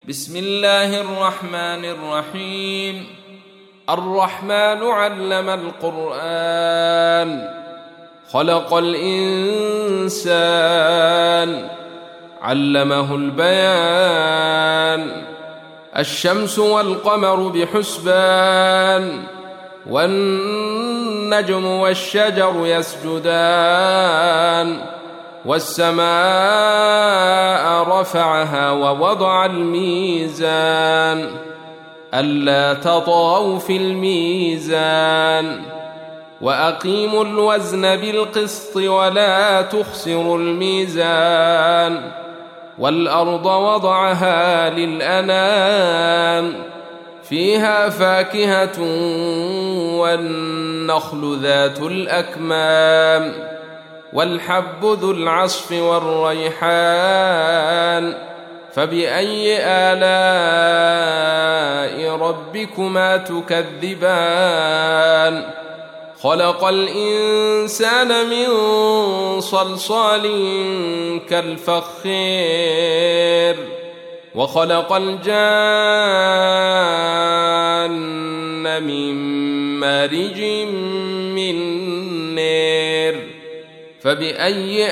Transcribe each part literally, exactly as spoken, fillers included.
بسم الله الرحمن الرحيم. الرحمن علم القرآن، خلق الإنسان، علمه البيان. الشمس والقمر بحسبان، والنجم والشجر يسجدان، والسماء رفعها ووضع الميزان ألا تطغوا في الميزان، وأقيموا الوزن بالقسط ولا تخسروا الميزان. والأرض وضعها للأنام، فيها فاكهة والنخل ذات الأكمام، والحب ذو العصف والريحان. فبأي آلاء ربكما تكذبان؟ خلق الإنسان من صلصال كالفخار، وخلق الجان من مارج من نار. فبأي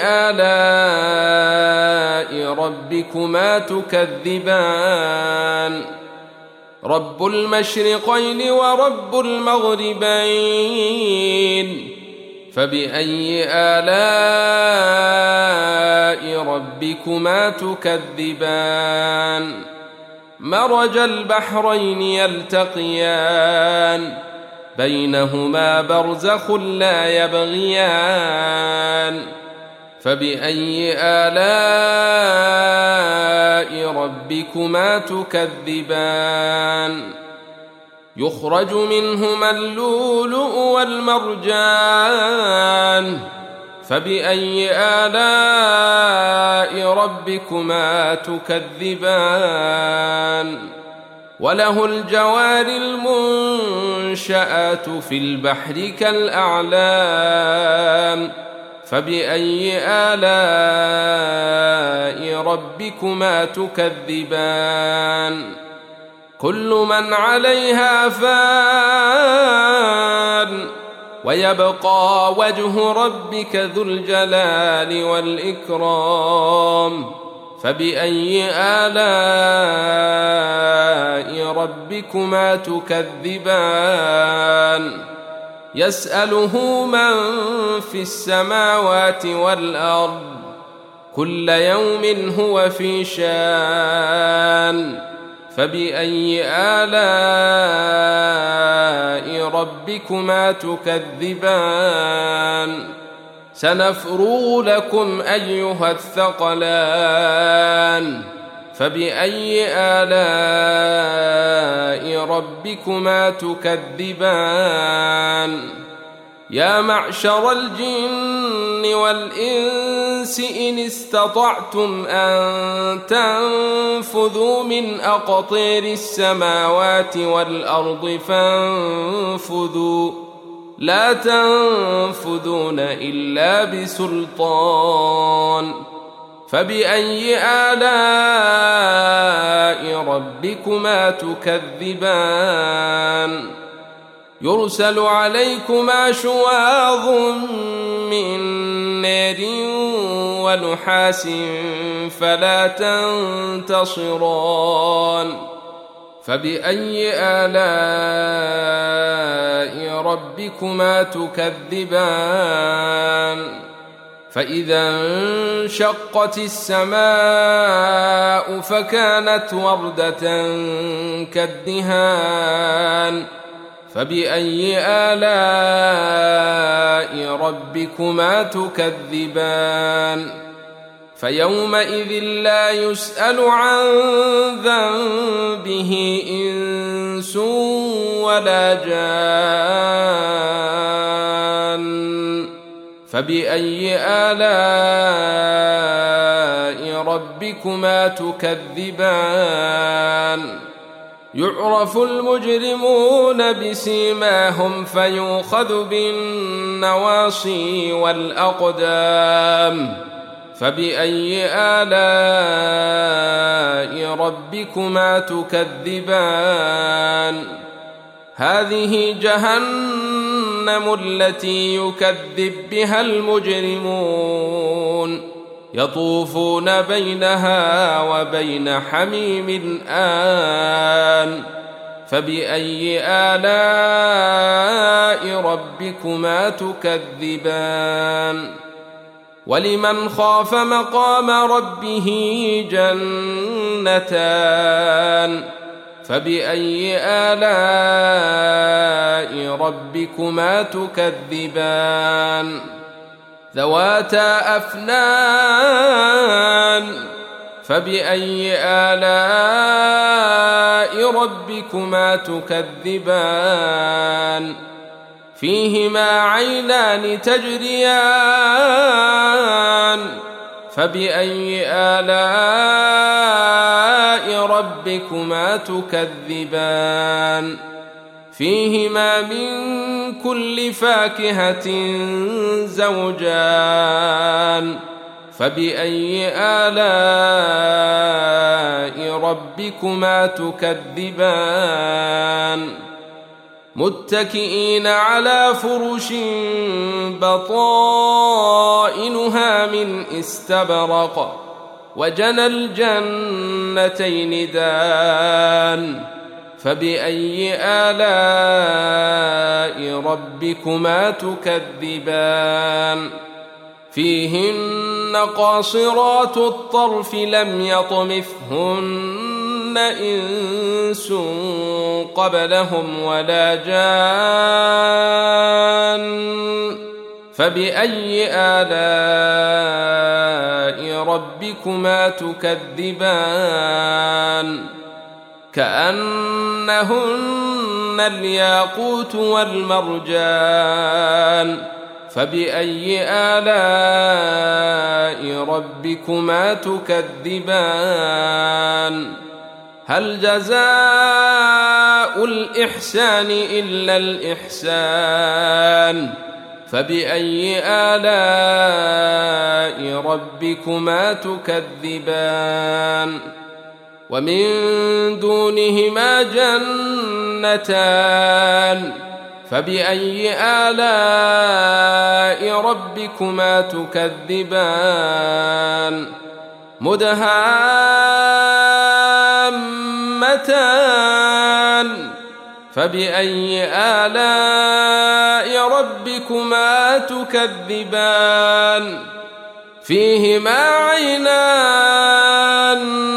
آلاء ربكما تكذبان؟ رب المشرقين ورب المغربين. فبأي آلاء ربكما تكذبان؟ مرج البحرين يلتقيان، بينهما برزخ لا يبغيان. فبأي آلاء ربكما تكذبان؟ يخرج منهما اللؤلؤ والمرجان. فبأي آلاء ربكما تكذبان؟ وله الجوار المنشآت في البحر كالأعلام. فبأي آلاء ربكما تكذبان؟ كل من عليها فان، ويبقى وجه ربك ذو الجلال والإكرام. فبأي آلاء ربكما تكذبان؟ يسأله من في السماوات والأرض، كل يوم هو في شان. فبأي آلاء ربكما تكذبان؟ سنفرغ لكم أيها الثقلان. فبأي آلاء ربكما تكذبان؟ يا معشر الجن والإنس إن استطعتم أن تنفذوا من أقطار السماوات والأرض فانفذوا، لا تنفذون إلا بسلطان. فبأي آلاء ربكما تكذبان؟ يرسل عليكما شواظ من نار ونحاس فلا تنتصران. فبأي آلاء ربكما تكذبان؟ فإذا انشقت السماء فكانت وردة كالدهان. فبأي آلاء ربكما تكذبان؟ فيومئذ لا يسأل عن ذنبه إنس ولا جان. فبأي آلاء ربكما تكذبان؟ يعرف المجرمون بسيماهم فيؤخذ بالنواصي والأقدام. فبأي آلاء ربكما تكذبان هذه جهنم التي يكذب بها المجرمون يطوفون بينها وبين حميم آن فبأي آلاء ربكما تكذبان ولمن خاف مقام ربه جنتان فبأي آلاء ربكما تكذبان ذواتا أفنان فبأي آلاء ربكما تكذبان فيهما عينان تجريان فبأي آلاء ربكما تكذبان فيهما من كل فاكهة زوجان فبأي آلاء ربكما تكذبان متكئين على فرش بطائنها من استبرق وجنى الجنتين دان فبأي آلاء ربكما تكذبان فيهن قاصرات الطرف لم يطمثهن إنس قبلهم ولا جان فبأي آلاء ربكما تكذبان كأنهن الياقوت والمرجان فبأي آلاء ربكما تكذبان هل جزاء الإحسان إلا الإحسان فبأي آلاء ربكما تكذبان ومن دونهما جنتان فبأي آلاء ربكما تكذبان مدهامتان فبأي آلاء ربكما تكذبان فيهما عينان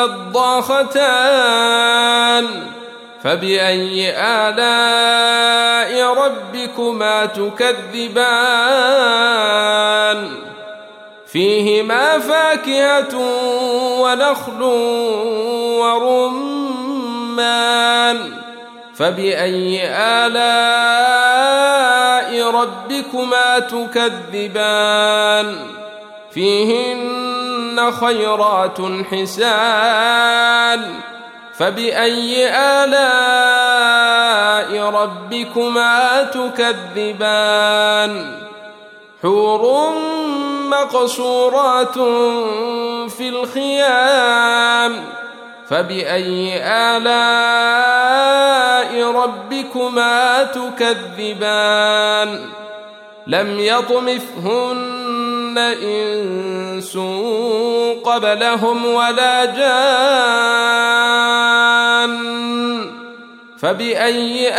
نضاختان فبأي آلاء ربكما تكذبان فيهما فاكهة ونخل ورمان فبأي آلاء ربكما تكذبان فيهن خيرات حسان فبأي آلاء ربكما تكذبان حور مقصورات في الخيام فبأي آلاء ربكما تكذبان لم يطمثهن إنس قبلهم ولا جان فبأي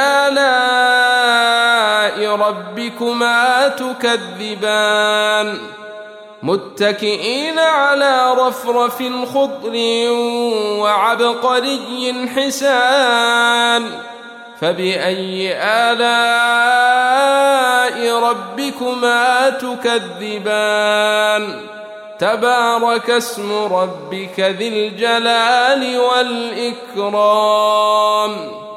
آلاء ربكما تكذبان متكئين على رفرف خضر وعبقري حسان فبأي آلاء ربكما تكذبان تبارك اسم ربك ذي الجلال والإكرام